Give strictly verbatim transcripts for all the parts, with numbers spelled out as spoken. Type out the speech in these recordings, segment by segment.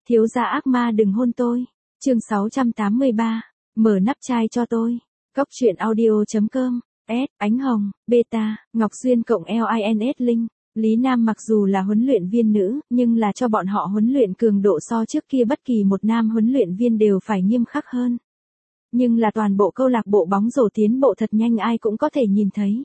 Thiếu gia ác ma đừng hôn tôi. Chương sáu trăm tám mươi ba. Mở nắp chai cho tôi. Cốc truyện audio.com. S. Ánh Hồng, Beta, Ngọc Duyên cộng lins Linh. Lý Nam mặc dù là huấn luyện viên nữ, nhưng là cho bọn họ huấn luyện cường độ so trước kia bất kỳ một nam huấn luyện viên đều phải nghiêm khắc hơn. Nhưng là toàn bộ câu lạc bộ bóng rổ tiến bộ thật nhanh ai cũng có thể nhìn thấy.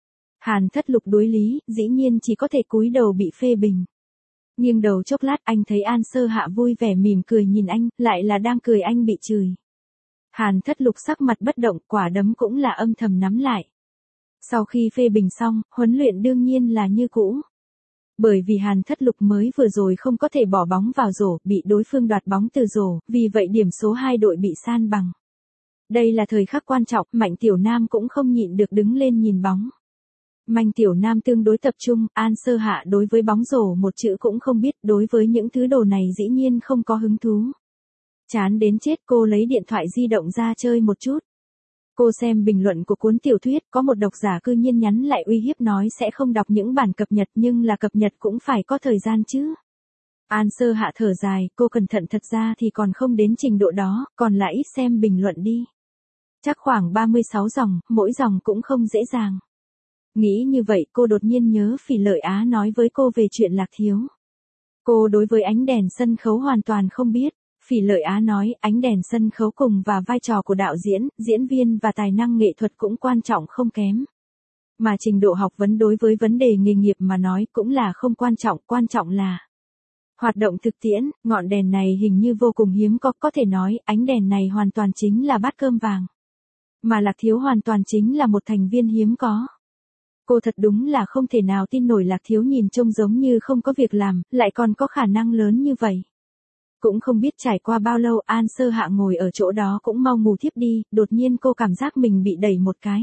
Hàn Thất Lục đối Lý, dĩ nhiên chỉ có thể cúi đầu bị phê bình. Nghiêng đầu chốc lát anh thấy An Sơ Hạ vui vẻ mỉm cười nhìn anh, lại là đang cười anh bị chửi. Hàn Thất Lục sắc mặt bất động, quả đấm cũng là âm thầm nắm lại. Sau khi phê bình xong, huấn luyện đương nhiên là như cũ. Bởi vì Hàn Thất Lục mới vừa rồi không có thể bỏ bóng vào rổ, bị đối phương đoạt bóng từ rổ, vì vậy điểm số hai đội bị san bằng. Đây là thời khắc quan trọng, Mạnh Tiểu Nam cũng không nhịn được đứng lên nhìn bóng. Mạnh Tiểu Nam tương đối tập trung, An Sơ Hạ đối với bóng rổ một chữ cũng không biết, đối với những thứ đồ này dĩ nhiên không có hứng thú. Chán đến chết, cô lấy điện thoại di động ra chơi một chút. Cô xem bình luận của cuốn tiểu thuyết, có một độc giả cư nhiên nhắn lại uy hiếp nói sẽ không đọc những bản cập nhật nhưng là cập nhật cũng phải có thời gian chứ. An Sơ Hạ thở dài, cô cẩn thận thật ra thì còn không đến trình độ đó, còn là ít xem bình luận đi. Chắc khoảng ba mươi sáu dòng, mỗi dòng cũng không dễ dàng. Nghĩ như vậy cô đột nhiên nhớ Phỉ Lợi Á nói với cô về chuyện Lạc Thiếu. Cô đối với ánh đèn sân khấu hoàn toàn không biết. Phỉ Lợi Á nói ánh đèn sân khấu cùng và vai trò của đạo diễn, diễn viên và tài năng nghệ thuật cũng quan trọng không kém. Mà trình độ học vấn đối với vấn đề nghề nghiệp mà nói cũng là không quan trọng, quan trọng là hoạt động thực tiễn. Ngọn đèn này hình như vô cùng hiếm có, có thể nói ánh đèn này hoàn toàn chính là bát cơm vàng. Mà Lạc Thiếu hoàn toàn chính là một thành viên hiếm có. Cô thật đúng là không thể nào tin nổi Lạc Thiếu nhìn trông giống như không có việc làm, lại còn có khả năng lớn như vậy. Cũng không biết trải qua bao lâu An Sơ Hạ ngồi ở chỗ đó cũng mau ngủ thiếp đi, đột nhiên cô cảm giác mình bị đẩy một cái.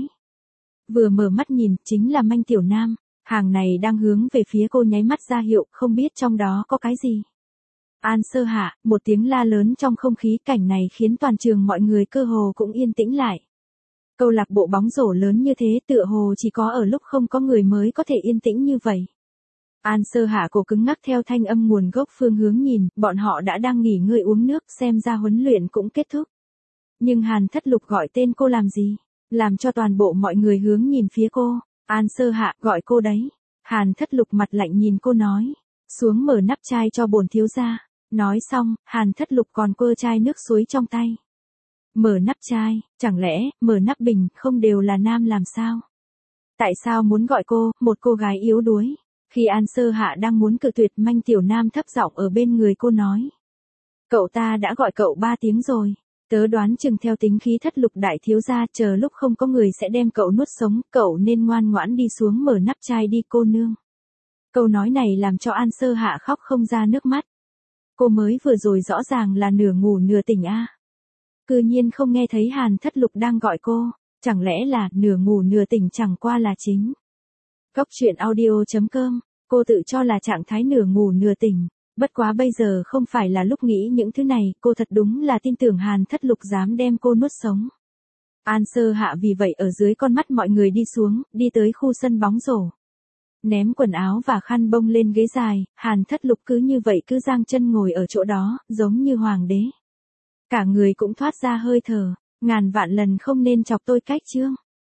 Vừa mở mắt nhìn, chính là Mạnh Tiểu Nam, hàng này đang hướng về phía cô nháy mắt ra hiệu, không biết trong đó có cái gì. An Sơ Hạ, một tiếng la lớn trong không khí, cảnh này khiến toàn trường mọi người cơ hồ cũng yên tĩnh lại. Câu lạc bộ bóng rổ lớn như thế tựa hồ chỉ có ở lúc không có người mới có thể yên tĩnh như vậy. An Sơ Hạ cổ cứng ngắc theo thanh âm nguồn gốc phương hướng nhìn, bọn họ đã đang nghỉ ngơi uống nước, xem ra huấn luyện cũng kết thúc. Nhưng Hàn Thất Lục gọi tên cô làm gì? Làm cho toàn bộ mọi người hướng nhìn phía cô. An Sơ Hạ, gọi cô đấy. Hàn Thất Lục mặt lạnh nhìn cô nói. Xuống mở nắp chai cho bổn thiếu gia. Nói xong, Hàn Thất Lục còn quơ chai nước suối trong tay. Mở nắp chai, chẳng lẽ, mở nắp bình, không đều là nam làm sao? Tại sao muốn gọi cô, một cô gái yếu đuối? Khi An Sơ Hạ đang muốn cự tuyệt, Mạnh Tiểu Nam thấp giọng ở bên người cô nói. Cậu ta đã gọi cậu ba tiếng rồi. Tớ đoán chừng theo tính khí Thất Lục đại thiếu gia, chờ lúc không có người sẽ đem cậu nuốt sống, cậu nên ngoan ngoãn đi xuống mở nắp chai đi cô nương. Câu nói này làm cho An Sơ Hạ khóc không ra nước mắt. Cô mới vừa rồi rõ ràng là nửa ngủ nửa tỉnh a. Cư nhiên không nghe thấy Hàn Thất Lục đang gọi cô, chẳng lẽ là nửa ngủ nửa tỉnh chẳng qua là chính. Cốc truyện audio.com, cô tự cho là trạng thái nửa ngủ nửa tỉnh, bất quá bây giờ không phải là lúc nghĩ những thứ này, cô thật đúng là tin tưởng Hàn Thất Lục dám đem cô nuốt sống. An Sơ Hạ vì vậy ở dưới con mắt mọi người đi xuống, đi tới khu sân bóng rổ. Ném quần áo và khăn bông lên ghế dài, Hàn Thất Lục cứ như vậy cứ giang chân ngồi ở chỗ đó, giống như hoàng đế. Cả người cũng thoát ra hơi thở, ngàn vạn lần không nên chọc tôi cách chương.